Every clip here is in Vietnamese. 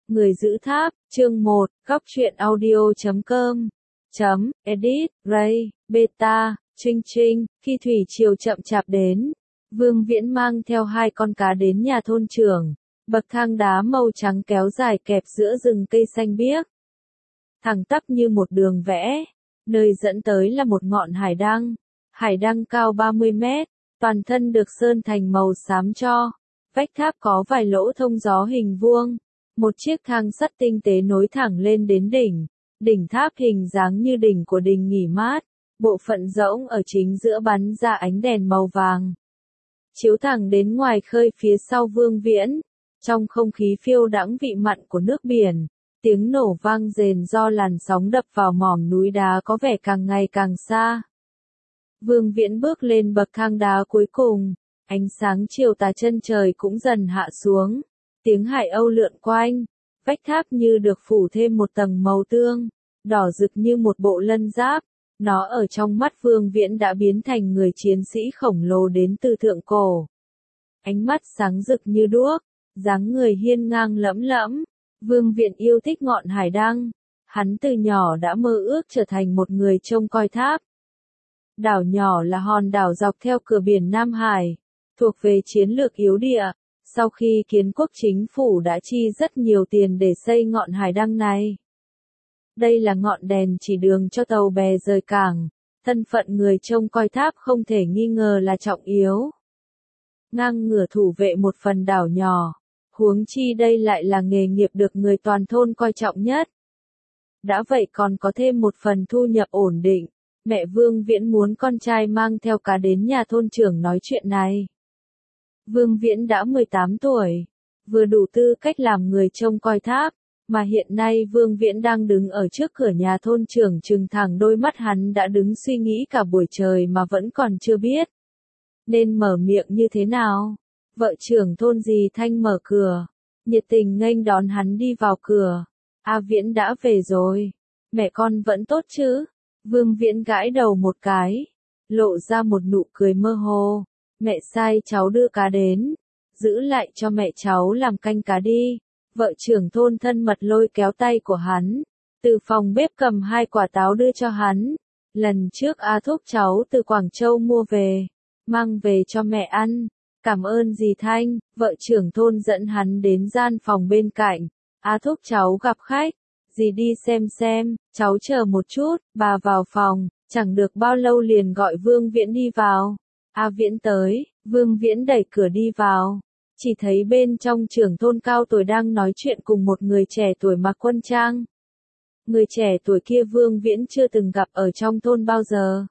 Người giữ tháp, chương 1, góc truyện audio.com, edit, Ray, Beta, Trinh Trinh, khi thủy triều chậm chạp đến, Vương Viễn mang theo 2 con cá đến nhà thôn trưởng, bậc thang đá màu trắng kéo dài kẹp giữa rừng cây xanh biếc. Thẳng tắp như một đường vẽ, nơi dẫn tới là một ngọn hải đăng cao 30 mét, toàn thân được sơn thành màu xám tro, vách tháp có vài lỗ thông gió hình vuông. Một chiếc thang sắt tinh tế nối thẳng lên đến đỉnh tháp hình dáng như đỉnh của đình nghỉ mát, bộ phận rỗng ở chính giữa bắn ra ánh đèn màu vàng. Chiếu thẳng đến ngoài khơi phía sau Vương Viễn, trong không khí phiêu đãng vị mặn của nước biển, tiếng nổ vang rền do làn sóng đập vào mỏm núi đá có vẻ càng ngày càng xa. Vương Viễn bước lên bậc thang đá cuối cùng, ánh sáng chiều tà chân trời cũng dần hạ xuống. Tiếng hải âu lượn quanh, vách tháp như được phủ thêm một tầng màu tương, đỏ rực như một bộ lân giáp. Nó ở trong mắt Vương Viễn đã biến thành người chiến sĩ khổng lồ đến từ thượng cổ. Ánh mắt sáng rực như đuốc, dáng người hiên ngang lẫm lẫm. Vương Viễn yêu thích ngọn hải đăng. Hắn từ nhỏ đã mơ ước trở thành một người trông coi tháp. Đảo nhỏ là hòn đảo dọc theo cửa biển Nam Hải, thuộc về chiến lược yếu địa. Sau khi kiến quốc chính phủ đã chi rất nhiều tiền để xây ngọn hải đăng này. Đây là ngọn đèn chỉ đường cho tàu bè rời cảng, thân phận người trông coi tháp không thể nghi ngờ là trọng yếu. Ngang ngửa thủ vệ một phần đảo nhỏ, huống chi đây lại là nghề nghiệp được người toàn thôn coi trọng nhất. Đã vậy còn có thêm một phần thu nhập ổn định, mẹ Vương Viễn muốn con trai mang theo cá đến nhà thôn trưởng nói chuyện này. Vương Viễn đã 18 tuổi, vừa đủ tư cách làm người trông coi tháp, mà hiện nay Vương Viễn đang đứng ở trước cửa nhà thôn trưởng trừng thẳng đôi mắt hắn đã đứng suy nghĩ cả buổi trời mà vẫn còn chưa biết nên mở miệng như thế nào. Vợ trưởng thôn dì Thanh mở cửa, nhiệt tình nghênh đón hắn đi vào cửa. A Viễn đã về rồi, mẹ con vẫn tốt chứ? Vương Viễn gãi đầu một cái, lộ ra một nụ cười mơ hồ. Mẹ sai cháu đưa cá đến, giữ lại cho mẹ cháu làm canh cá đi. Vợ trưởng thôn thân mật lôi kéo tay của hắn, từ phòng bếp cầm 2 quả táo đưa cho hắn. Lần trước A Thúc cháu từ Quảng Châu mua về, mang về cho mẹ ăn. Cảm ơn dì Thanh. Vợ trưởng thôn dẫn hắn đến gian phòng bên cạnh. A Thúc cháu gặp khách, dì đi xem, cháu chờ một chút. Bà vào phòng, chẳng được bao lâu liền gọi Vương Viễn đi vào. A Viễn tới, Vương Viễn đẩy cửa đi vào, chỉ thấy bên trong trưởng thôn cao tuổi đang nói chuyện cùng một người trẻ tuổi mặc quân trang. Người trẻ tuổi kia Vương Viễn chưa từng gặp ở trong thôn bao giờ.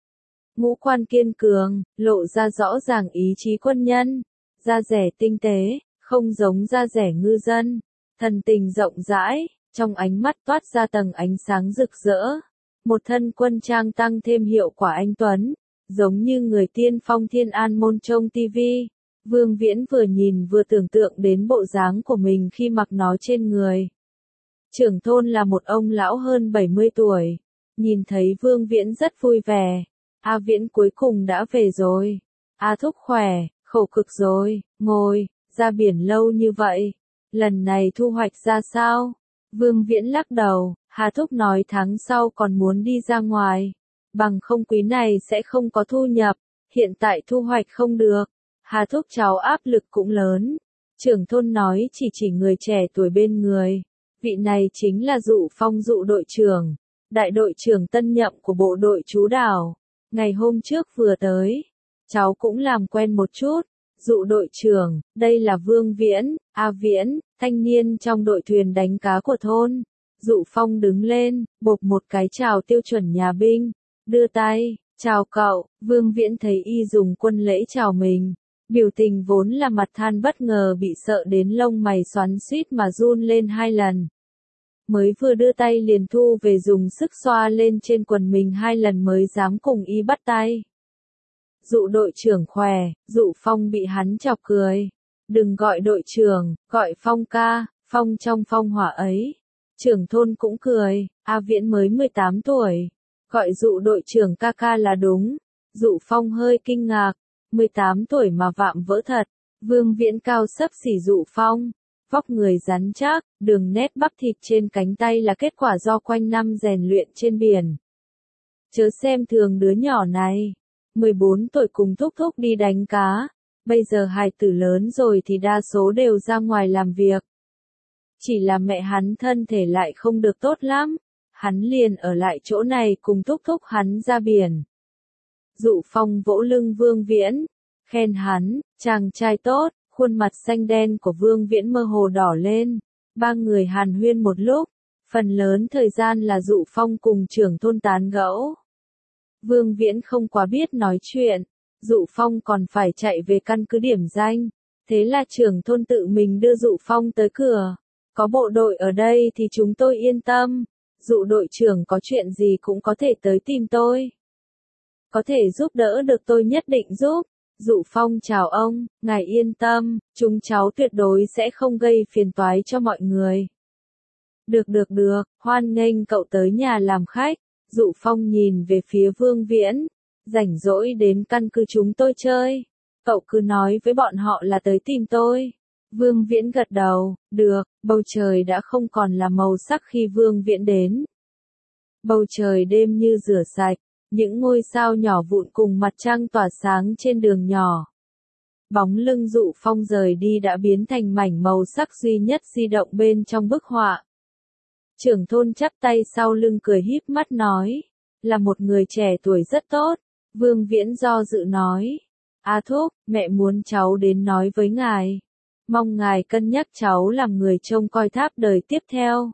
Ngũ quan kiên cường, lộ ra rõ ràng ý chí quân nhân, da dẻ tinh tế, không giống da dẻ ngư dân, thần tình rộng rãi, trong ánh mắt toát ra tầng ánh sáng rực rỡ. Một thân quân trang tăng thêm hiệu quả anh tuấn. Giống như người tiên phong Thiên An Môn trông tivi, Vương Viễn vừa nhìn vừa tưởng tượng đến bộ dáng của mình khi mặc nó trên người. Trưởng thôn là một ông lão hơn 70 tuổi, nhìn thấy Vương Viễn rất vui vẻ. A Viễn cuối cùng đã về rồi. A Thúc khỏe, khổ cực rồi, ngồi, ra biển lâu như vậy. Lần này thu hoạch ra sao? Vương Viễn lắc đầu, Hà Thúc nói tháng sau còn muốn đi ra ngoài. Bằng không quý này sẽ không có thu nhập, hiện tại thu hoạch không được. Hà Thúc cháu áp lực cũng lớn. Trưởng thôn nói chỉ người trẻ tuổi bên người. Vị này chính là Dụ Phong Dụ đội trưởng, đại đội trưởng tân nhậm của bộ đội trú đảo. Ngày hôm trước vừa tới, cháu cũng làm quen một chút. Dụ đội trưởng, đây là Vương Viễn, A Viễn, thanh niên trong đội thuyền đánh cá của thôn. Dụ Phong đứng lên, bộp một cái chào tiêu chuẩn nhà binh. Đưa tay, chào cậu. Vương Viễn thấy y dùng quân lễ chào mình. Biểu tình vốn là mặt than bất ngờ bị sợ đến lông mày xoắn xuýt mà run lên 2 lần. Mới vừa đưa tay liền thu về dùng sức xoa lên trên quần mình 2 lần mới dám cùng y bắt tay. Dụ đội trưởng khỏe, Dụ Phong bị hắn chọc cười. Đừng gọi đội trưởng, gọi Phong ca, Phong trong phong hỏa ấy. Trưởng thôn cũng cười, A Viễn mới 18 tuổi. Gọi Dụ đội trưởng ca ca là đúng. Dụ Phong hơi kinh ngạc, 18 tuổi mà vạm vỡ thật. Vương Viễn cao xấp xỉ Dụ Phong. vóc người rắn chắc, đường nét bắp thịt trên cánh tay là kết quả do quanh năm rèn luyện trên biển. Chớ xem thường đứa nhỏ này, 14 tuổi cùng thúc thúc đi đánh cá, bây giờ hài tử lớn rồi thì đa số đều ra ngoài làm việc. Chỉ là mẹ hắn thân thể lại không được tốt lắm, hắn liền ở lại chỗ này cùng thúc thúc hắn ra biển. Dụ Phong vỗ lưng Vương Viễn, khen hắn, chàng trai tốt, khuôn mặt xanh đen của Vương Viễn mơ hồ đỏ lên. Ba người hàn huyên một lúc, phần lớn thời gian là Dụ Phong cùng trưởng thôn tán gẫu. Vương Viễn không quá biết nói chuyện, Dụ Phong còn phải chạy về căn cứ điểm danh, thế là trưởng thôn tự mình đưa Dụ Phong tới cửa. Có bộ đội ở đây thì chúng tôi yên tâm, Dụ đội trưởng có chuyện gì cũng có thể tới tìm tôi. Có thể giúp đỡ được tôi nhất định giúp. Dụ Phong chào ông, ngài yên tâm, chúng cháu tuyệt đối sẽ không gây phiền toái cho mọi người. Được, hoan nghênh cậu tới nhà làm khách. Dụ Phong nhìn về phía Vương Viễn, rảnh rỗi đến căn cứ chúng tôi chơi. Cậu cứ nói với bọn họ là tới tìm tôi. Vương Viễn gật đầu, được, bầu trời đã không còn là màu sắc khi Vương Viễn đến. Bầu trời đêm như rửa sạch, những ngôi sao nhỏ vụn cùng mặt trăng tỏa sáng trên đường nhỏ. Bóng lưng Dụ Phong rời đi đã biến thành mảnh màu sắc duy nhất di động bên trong bức họa. Trưởng thôn chắp tay sau lưng cười híp mắt nói, là một người trẻ tuổi rất tốt. Vương Viễn do dự nói, thúc, mẹ muốn cháu đến nói với ngài. Mong ngài cân nhắc cháu làm người trông coi tháp đời tiếp theo.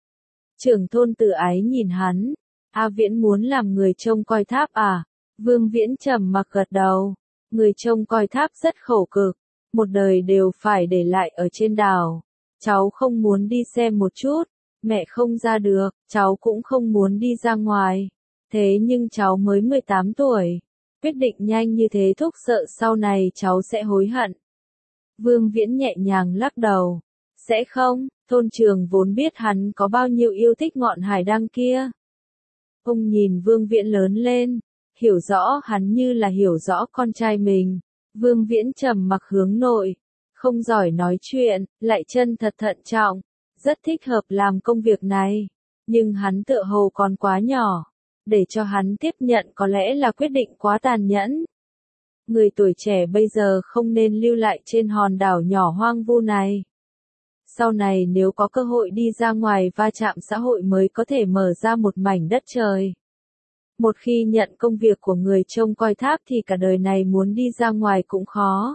Trưởng thôn tự ái nhìn hắn, Viễn muốn làm người trông coi tháp à? Vương Viễn trầm mặc gật đầu, người trông coi tháp rất khổ cực, một đời đều phải để lại ở trên đảo. Cháu không muốn đi xem một chút, mẹ không ra được, cháu cũng không muốn đi ra ngoài. Thế nhưng cháu mới 18 tuổi, quyết định nhanh như thế thúc sợ sau này cháu sẽ hối hận. Vương Viễn nhẹ nhàng lắc đầu, sẽ không, thôn trường vốn biết hắn có bao nhiêu yêu thích ngọn hải đăng kia. Ông nhìn Vương Viễn lớn lên, hiểu rõ hắn như là hiểu rõ con trai mình. Vương Viễn trầm mặc hướng nội, không giỏi nói chuyện, lại chân thật thận trọng, rất thích hợp làm công việc này. Nhưng hắn tựa hồ còn quá nhỏ, để cho hắn tiếp nhận có lẽ là quyết định quá tàn nhẫn. Người tuổi trẻ bây giờ không nên lưu lại trên hòn đảo nhỏ hoang vu này. Sau này nếu có cơ hội đi ra ngoài va chạm xã hội mới có thể mở ra một mảnh đất trời. Một khi nhận công việc của người trông coi tháp thì cả đời này muốn đi ra ngoài cũng khó.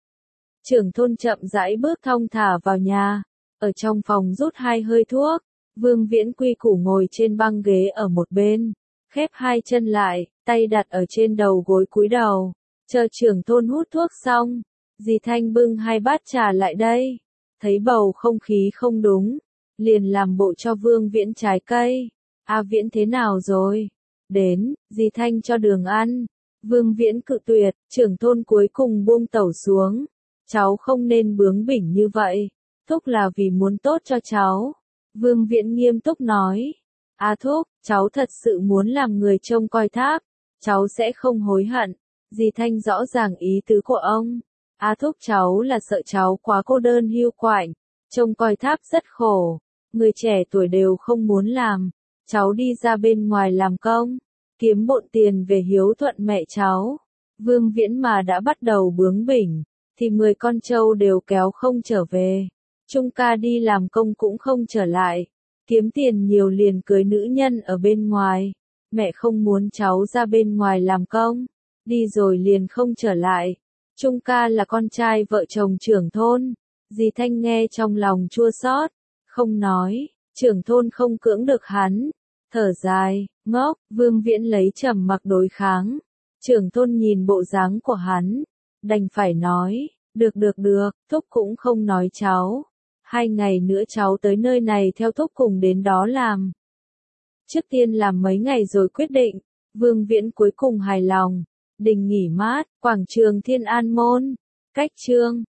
Trưởng thôn chậm rãi bước thong thả vào nhà, ở trong phòng rút 2 hơi thuốc. Vương Viễn quy củ ngồi trên băng ghế ở một bên, khép 2 chân lại, tay đặt ở trên đầu gối cúi đầu, chờ trưởng thôn hút thuốc xong. Dì Thanh bưng 2 bát trà lại đây, thấy bầu không khí không đúng, liền làm bộ cho Vương Viễn trái cây. Viễn thế nào rồi? Đến, dì Thanh cho đường ăn. Vương Viễn cự tuyệt, trưởng thôn cuối cùng buông tẩu xuống. Cháu không nên bướng bỉnh như vậy, thúc là vì muốn tốt cho cháu. Vương Viễn nghiêm túc nói, thúc, cháu thật sự muốn làm người trông coi tháp, cháu sẽ không hối hận. Dì Thanh rõ ràng ý tứ của ông. Thúc cháu là sợ cháu quá cô đơn hiu quạnh, trông coi tháp rất khổ, người trẻ tuổi đều không muốn làm, cháu đi ra bên ngoài làm công, kiếm bộn tiền về hiếu thuận mẹ cháu. Vương Viễn mà đã bắt đầu bướng bỉnh, thì 10 con trâu đều kéo không trở về. Trung ca đi làm công cũng không trở lại, kiếm tiền nhiều liền cưới nữ nhân ở bên ngoài. Mẹ không muốn cháu ra bên ngoài làm công, đi rồi liền không trở lại. Trung ca là con trai vợ chồng trưởng thôn. Dì Thanh nghe trong lòng chua xót, không nói, trưởng thôn không cưỡng được hắn. Thở dài, ngốc, Vương Viễn lấy trầm mặc đối kháng. Trưởng thôn nhìn bộ dáng của hắn, đành phải nói, được, thúc cũng không nói cháu. 2 ngày nữa cháu tới nơi này theo thúc cùng đến đó làm. Trước tiên làm mấy ngày rồi quyết định. Vương Viễn cuối cùng hài lòng. Đình nghỉ mát, quảng trường Thiên An Môn. Cách chương